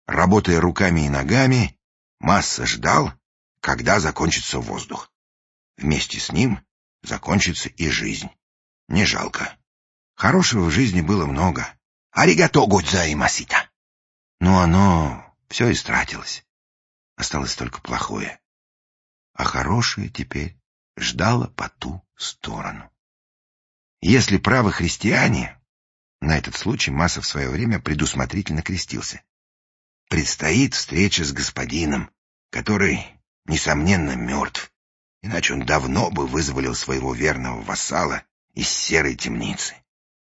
Работая руками и ногами, Масса ждал, когда закончится воздух. Вместе с ним закончится и жизнь. Не жалко. Хорошего в жизни было много. Аригато годзаимасита. Но оно все истратилось. Осталось только плохое. А хорошее теперь ждало по ту сторону. Если правы христиане, на этот случай Масса в свое время предусмотрительно крестился, предстоит встреча с господином, который, несомненно, мертв, иначе он давно бы вызволил своего верного вассала из серой темницы.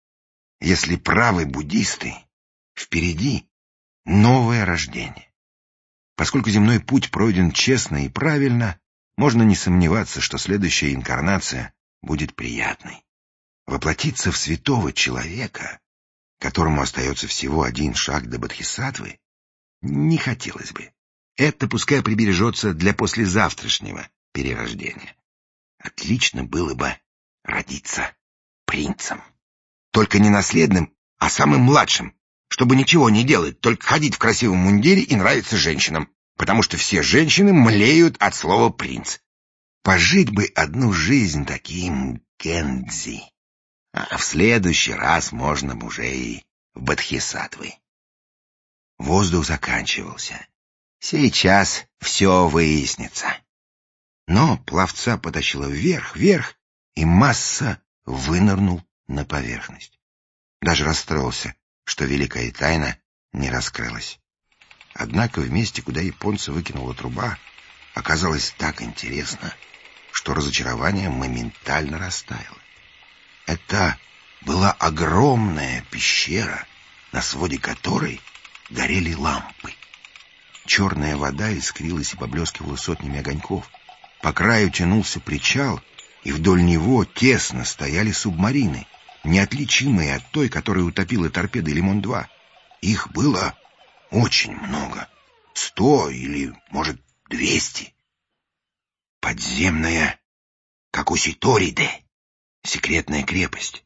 Если правы буддисты, впереди новое рождение. Поскольку земной путь пройден честно и правильно, можно не сомневаться, что следующая инкарнация будет приятной. Воплотиться в святого человека, которому остается всего один шаг до бодхисаттвы, не хотелось бы. Это пускай прибережется для послезавтрашнего перерождения. Отлично было бы родиться принцем. Только не наследным, а самым младшим, чтобы ничего не делать, только ходить в красивом мундире и нравиться женщинам, потому что все женщины млеют от слова «принц». Пожить бы одну жизнь таким кендзи, а в следующий раз можно бы уже и в бодхисаттвы. Воздух заканчивался. Сейчас все выяснится. Но пловца потащило вверх, и Масса вынырнул на поверхность. Даже расстроился, что великая тайна не раскрылась. Однако в месте, куда японца выкинула труба, оказалось так интересно, что разочарование моментально растаяло. Это была огромная пещера, на своде которой горели лампы. Черная вода искрилась и поблескивала сотнями огоньков. По краю тянулся причал, и вдоль него тесно стояли субмарины, неотличимые от той, которая утопила торпедой «Лимон-2». Их было очень много. 100 или, может, 200. Подземная Какуситориде. Секретная крепость.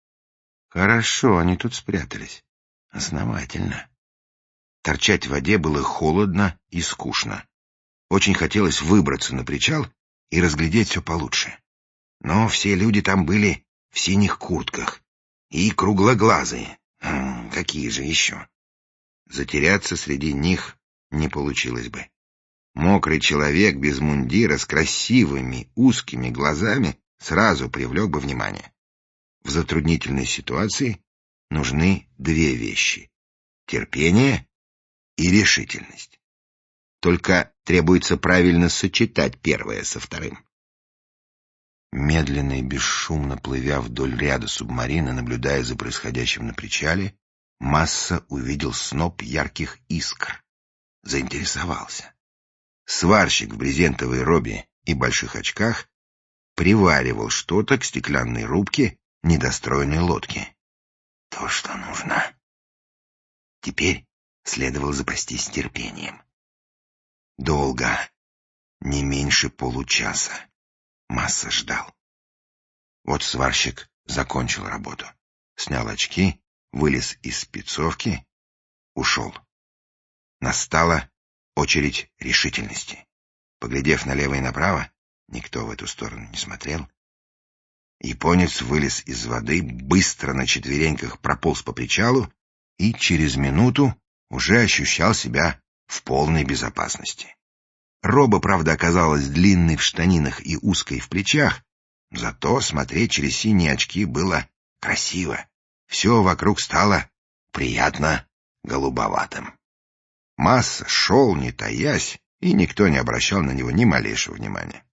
Хорошо, они тут спрятались. Основательно. Торчать в воде было холодно и скучно. Очень хотелось выбраться на причал и разглядеть все получше. Но все люди там были в синих куртках и круглоглазые. Какие же еще? Затеряться среди них не получилось бы. Мокрый человек без мундира с красивыми узкими глазами сразу привлек бы внимание. В затруднительной ситуации нужны две вещи — терпение и решительность. Только требуется правильно сочетать первое со вторым. Медленно и бесшумно плывя вдоль ряда субмарин и наблюдая за происходящим на причале, Масса увидел сноп ярких искр. Заинтересовался. Сварщик в брезентовой робе и больших очках приваривал что-то к стеклянной рубке недостроенной лодки. То, что нужно. Теперь следовало запастись терпением. Долго, не меньше получаса, Масса ждал. Вот сварщик закончил работу, снял очки, вылез из спецовки, ушел. Настала очередь решительности. Поглядев налево и направо, никто в эту сторону не смотрел. Японец вылез из воды, быстро на четвереньках прополз по причалу и через минуту уже ощущал себя в полной безопасности. Роба, правда, оказалась длинной в штанинах и узкой в плечах, зато смотреть через синие очки было красиво. Все вокруг стало приятно голубоватым. Масса шел, не таясь, и никто не обращал на него ни малейшего внимания.